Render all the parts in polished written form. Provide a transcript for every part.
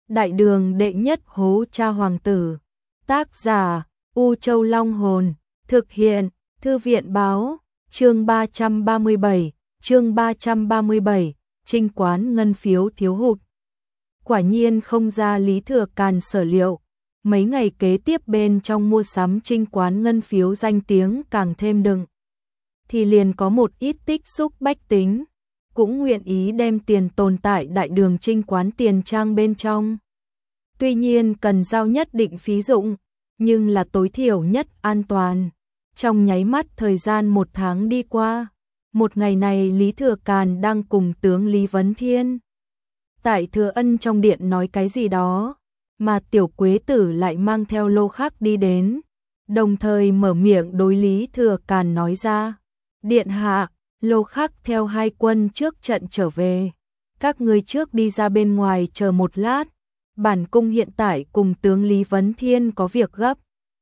Đại đường đệ nhất hố cha hoàng tử. Tác giả U Châu Long Hồn. Thực hiện Thư viện Báo. Chương 337. Chương 337. Trinh quán ngân phiếu thiếu hụt. Quả nhiên không ra Lý Thừa Càn sở liệu. Mấy ngày kế tiếp bên trong mua sắm trinh quán ngân phiếu danh tiếng càng thêm đừng. Thì liền có một ít tích xúc bách tính, cũng nguyện ý đem tiền tồn tại đại đường trinh quán tiền trang bên trong. Tuy nhiên cần giao nhất định phí dụng, nhưng là tối thiểu nhất an toàn. Trong nháy mắt thời gian 1 tháng đi qua, một ngày này Lý Thừa Càn đang cùng tướng Lý Vấn Thiên tại Thừa Ân trong điện nói cái gì đó, mà Tiểu Quế Tử lại mang theo Lô Khắc đi đến, đồng thời mở miệng đối Lý Thừa Càn nói ra: "Điện hạ, Lô Khắc theo 2 quân trước trận trở về, các ngươi trước đi ra bên ngoài chờ một lát, bản cung hiện tại cùng tướng Lý Vấn Thiên có việc gấp."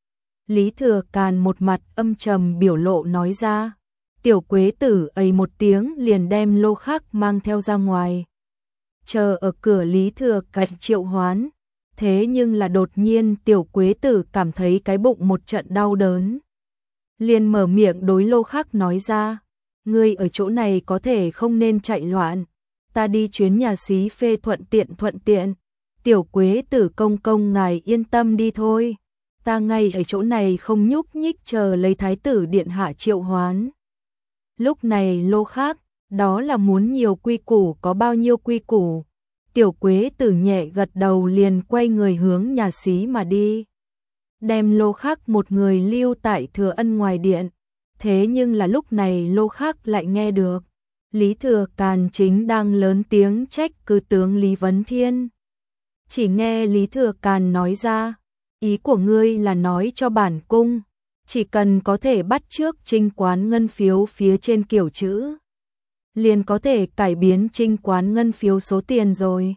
Lý Thừa Càn một mặt âm trầm biểu lộ nói ra. Tiểu Quế Tử ầy một tiếng liền đem Lô Khắc mang theo ra ngoài. Chờ ở cửa Lý Thừa Càn triệu hoán, thế nhưng là đột nhiên Tiểu Quế Tử cảm thấy cái bụng một trận đau đớn. Liền mở miệng đối Lô Khắc nói ra: "Ngươi ở chỗ này có thể không nên chạy loạn, ta đi chuyến nhà xí phê thuận tiện. Tiểu Quế Tử công công ngài yên tâm đi thôi, ta ngay ở chỗ này không nhúc nhích chờ lấy thái tử điện hạ triệu hoán." Lúc này Lô Khắc, đó là muốn nhiều quy củ có bao nhiêu quy củ. Tiểu Quế Tử nhẹ gật đầu liền quay người hướng nhà xí mà đi, đem Lô Khắc một người lưu tại Thừa Ân ngoài điện. Thế nhưng là lúc này Lô Khắc lại nghe được Lý Thừa Càn chính đang lớn tiếng trách cứ tướng Lý Vấn Thiên. Chỉ nghe Lý Thừa Càn nói ra: "Ý của ngươi là nói cho bản cung, chỉ cần có thể bắt chước trinh quán ngân phiếu phía trên kiểu chữ, liền có thể cải biến trinh quán ngân phiếu số tiền rồi."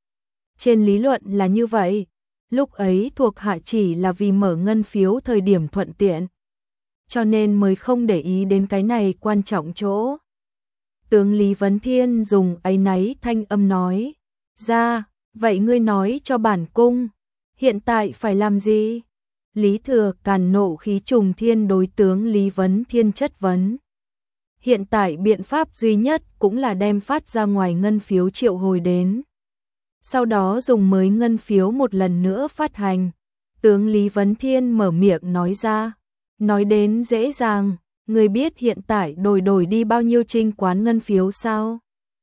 Trên lý luận là như vậy, lúc ấy thuộc hạ chỉ là vì mở ngân phiếu thời điểm thuận tiện, cho nên mới không để ý đến cái này quan trọng chỗ. Tướng Lý Vấn Thiên dùng áy náy thanh âm nói ra: "Vậy ngươi nói cho bản cung, hiện tại phải làm gì?" Lý Thừa Càn nộ khí trùng thiên đối tướng Lý Vấn Thiên chất vấn. Hiện tại biện pháp duy nhất cũng là đem phát ra ngoài ngân phiếu triệu hồi đến, sau đó dùng mới ngân phiếu một lần nữa phát hành. Tướng Lý Vấn Thiên mở miệng nói ra: "Nói đến dễ dàng, người biết hiện tại đổi đi bao nhiêu trinh quán ngân phiếu sao?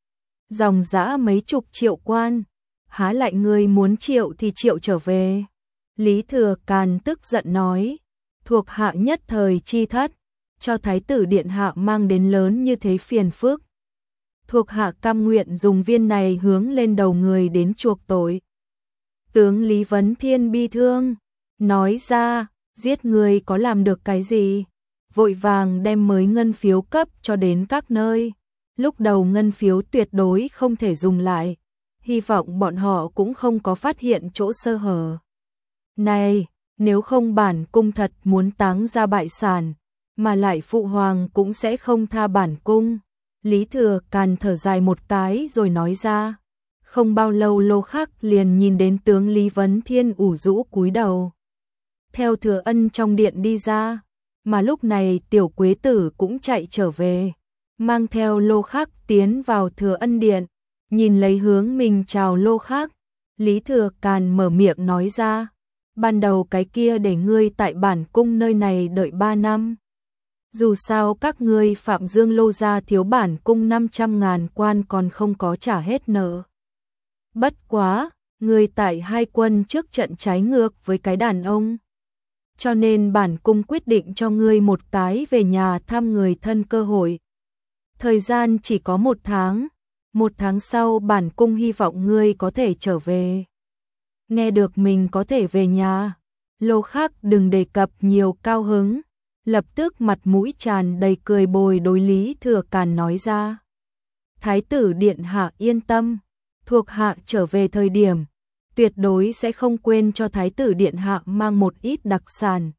Dòng dã mấy chục triệu quan, há lại người muốn triệu thì triệu trở về." Lý Thừa Càn tức giận nói: "Thuộc hạ nhất thời chi thất, cho thái tử điện hạ mang đến lớn như thế phiền phức. Thuộc hạ cam nguyện dùng viên này hướng lên đầu người đến chuộc tội." Tướng Lý Vấn Thiên bi thương nói ra: "Giết người có làm được cái gì?" Vội vàng đem mới ngân phiếu cấp cho đến các nơi. Lúc đầu ngân phiếu tuyệt đối không thể dùng lại, hy vọng bọn họ cũng không có phát hiện chỗ sơ hở. Này, nếu không bản cung thật muốn táng ra bại sản, mà lại phụ hoàng cũng sẽ không tha bản cung. Lý Thừa Càn thở dài một cái rồi nói ra. Không bao lâu Lô Khắc liền nhìn đến tướng Lý Vấn Thiên ủ rũ cúi đầu theo Thừa Ân trong điện đi ra, mà lúc này Tiểu Quế Tử cũng chạy trở về, mang theo Lô Khắc tiến vào Thừa Ân điện, nhìn lấy hướng mình chào Lô Khắc. Lý Thừa Càn mở miệng nói ra: "Ban đầu cái kia để ngươi tại bản cung nơi này đợi 3 năm. Dù sao các ngươi Phạm Dương Lô gia thiếu bản cung 500.000 quan còn không có trả hết nợ. Bất quá, ngươi tại 2 quân trước trận trái ngược với cái đàn ông, cho nên bản cung quyết định cho ngươi một cái về nhà thăm người thân cơ hội. Thời gian chỉ có 1 tháng, 1 tháng sau bản cung hy vọng ngươi có thể trở về." Nghe được mình có thể về nhà, Lô Khắc đừng đề cập nhiều cao hứng, lập tức mặt mũi tràn đầy cười bồi đối Lý Thừa Càn nói ra: "Thái tử điện hạ yên tâm, thuộc hạ trở về thời điểm tuyệt đối sẽ không quên cho thái tử điện hạ mang một ít đặc sản."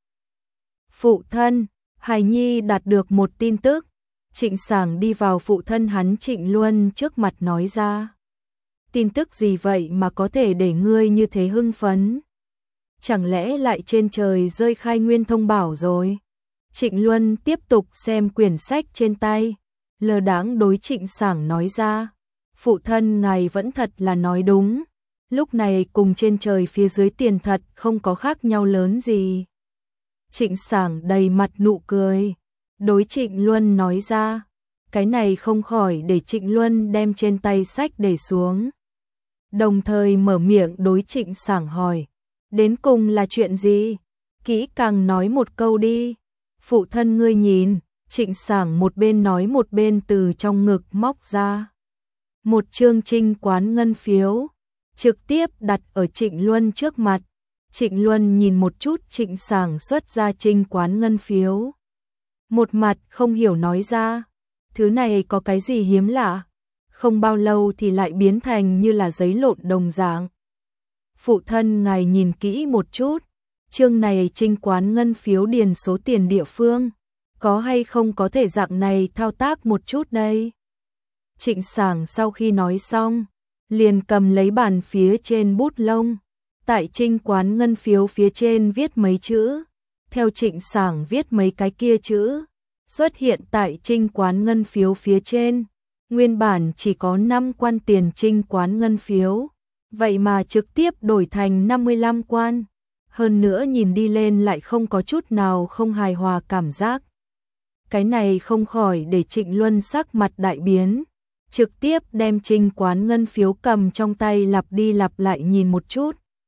Phụ thân, hài nhi đạt được một tin tức. Trịnh Sảng đi vào phụ thân hắn Trịnh Luân trước mặt nói ra. tin tức gì vậy mà có thể để ngươi như thế hưng phấn? Chẳng lẽ lại trên trời rơi khai nguyên thông bảo rồi? Trịnh Luân tiếp tục xem quyển sách trên tay, lơ đãng đối Trịnh Sảng nói ra, phụ thân ngài vẫn thật là nói đúng, lúc này cùng trên trời phía dưới tiền thật không có khác nhau lớn gì. Trịnh Sảng đầy mặt nụ cười, đối Trịnh Luân nói ra, cái này không khỏi để Trịnh Luân đem trên tay sách để xuống. Đồng thời mở miệng đối Trịnh Sảng hỏi, đến cùng là chuyện gì? Kỹ càng nói một câu đi. Phụ thân ngươi nhìn, Trịnh Sảng một bên nói một bên từ trong ngực móc ra một chương trinh quán ngân phiếu, trực tiếp đặt ở Trịnh Luân trước mặt. Trịnh Luân nhìn một chút Trịnh Sảng xuất ra trinh quán ngân phiếu, một mặt không hiểu nói ra, thứ này có cái gì hiếm lạ, không bao lâu thì lại biến thành như là giấy lộn đồng dạng. Phụ thân ngài nhìn kỹ một chút, chương này trinh quán ngân phiếu điền số tiền địa phương, có hay không có thể dạng này thao tác một chút đây? Trịnh Sảng sau khi nói xong, liền cầm lấy bàn phía trên bút lông, tại trinh quán ngân phiếu phía trên viết mấy chữ, theo Trịnh Sảng viết mấy cái kia chữ, xuất hiện tại trinh quán ngân phiếu phía trên. Nguyên bản chỉ có 5 quan tiền trinh quán ngân phiếu, vậy mà trực tiếp đổi thành 55 quan. Hơn nữa nhìn đi lên lại không có chút nào không hài hòa cảm giác. Cái này không khỏi để Trịnh Luân sắc mặt đại biến, trực tiếp đem trinh quán ngân phiếu cầm trong tay lặp đi lặp lại nhìn một chút.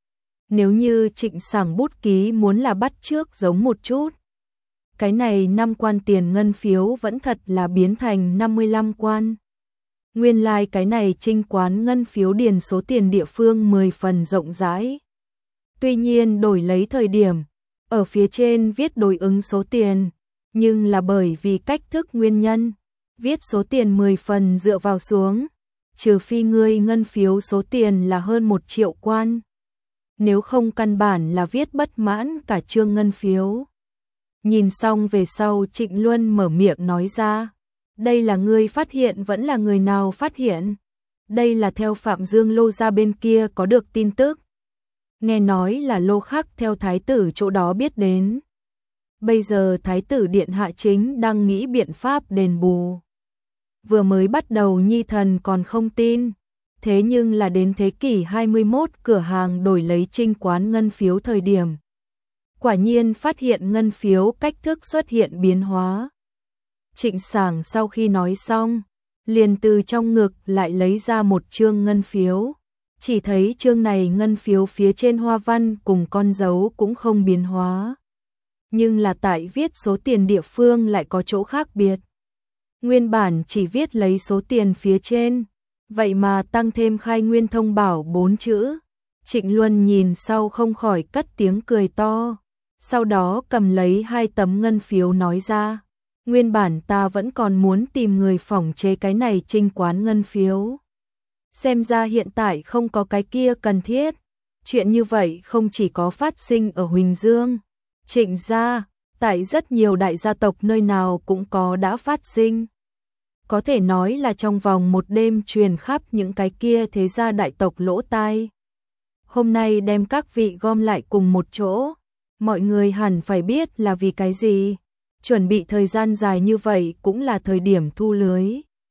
Nếu như Trịnh Sảng bút ký muốn là bắt chước giống một chút, cái này 5 quan tiền ngân phiếu vẫn thật là biến thành 55 quan. Nguyên lai cái này trinh quán ngân phiếu điền số tiền địa phương 10 phần rộng rãi. Tuy nhiên đổi lấy thời điểm, ở phía trên viết đối ứng số tiền, nhưng là bởi vì cách thức nguyên nhân, viết số tiền 10 phần dựa vào xuống, trừ phi ngươi ngân phiếu số tiền là hơn 1 triệu quan. Nếu không căn bản là viết bất mãn cả chương ngân phiếu. Nhìn xong về sau Trịnh Luân mở miệng nói ra, đây là ngươi phát hiện vẫn là người nào phát hiện? Đây là theo Phạm Dương Lô ra bên kia có được tin tức. Nghe nói là Lô Khắc theo thái tử chỗ đó biết đến. Bây giờ thái tử điện hạ chính đang nghĩ biện pháp đền bù. Vừa mới bắt đầu nhi thần còn không tin. Thế nhưng là đến thế kỷ 21 cửa hàng đổi lấy trinh quán ngân phiếu thời điểm. Quả nhiên phát hiện ngân phiếu cách thức xuất hiện biến hóa. Trịnh Sảng sau khi nói xong, liền từ trong ngực lại lấy ra một chương ngân phiếu. Chỉ thấy chương này ngân phiếu phía trên hoa văn cùng con dấu cũng không biến hóa. Nhưng là tại viết số tiền địa phương lại có chỗ khác biệt. Nguyên bản chỉ viết lấy số tiền phía trên, vậy mà tăng thêm khai nguyên thông bảo 4 chữ. Trịnh Luân nhìn sau không khỏi cất tiếng cười to. Sau đó cầm lấy 2 tấm ngân phiếu nói ra. Nguyên bản ta vẫn còn muốn tìm người phỏng chế cái này trinh quán ngân phiếu. Xem ra hiện tại không có cái kia cần thiết. Chuyện như vậy không chỉ có phát sinh ở Huỳnh Dương, Trịnh gia, tại rất nhiều đại gia tộc nơi nào cũng có đã phát sinh. Có thể nói là trong vòng một đêm truyền khắp những cái kia thế gia đại tộc lỗ tai. Hôm nay đem các vị gom lại cùng một chỗ, mọi người hẳn phải biết là vì cái gì. Chuẩn bị thời gian dài như vậy cũng là thời điểm thu lưới.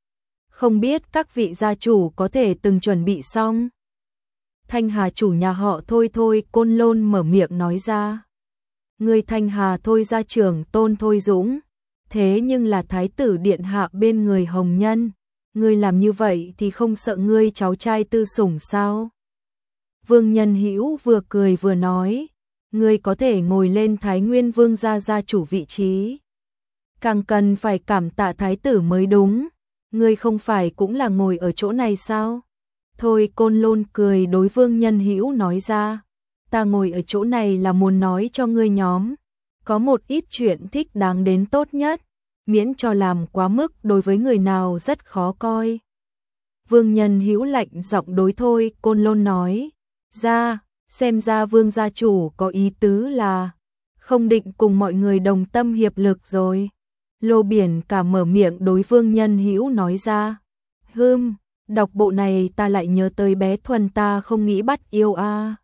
Không biết các vị gia chủ có thể từng chuẩn bị xong. Thanh Hà chủ nhà họ Thôi Thôi Côn Lôn mở miệng nói ra. Người Thanh Hà Thôi gia trưởng Tôn Thôi Dũng. Thế nhưng là thái tử điện hạ bên người hồng nhân. Ngươi làm như vậy thì không sợ ngươi cháu trai tư sủng sao? Vương Nhân Hữu vừa cười vừa nói. Ngươi có thể ngồi lên Thái Nguyên Vương gia gia chủ vị trí. Càng cần phải cảm tạ thái tử mới đúng. Ngươi không phải cũng là ngồi ở chỗ này sao? Thôi Côn Lôn cười đối Vương Nhân Hữu nói ra. Ta ngồi ở chỗ này là muốn nói cho ngươi nhóm. Có một ít chuyện thích đáng đến tốt nhất. Miễn cho làm quá mức đối với người nào rất khó coi. Vương Nhân Hữu lạnh giọng đối Thôi Côn Lôn nói. Ra, xem ra Vương gia chủ có ý tứ là không định cùng mọi người đồng tâm hiệp lực rồi. Lô Biển cả mở miệng đối Vương Nhân Hữu nói ra. Đọc bộ này ta lại nhớ tới bé Thuần, ta không nghĩ bắt yêu a.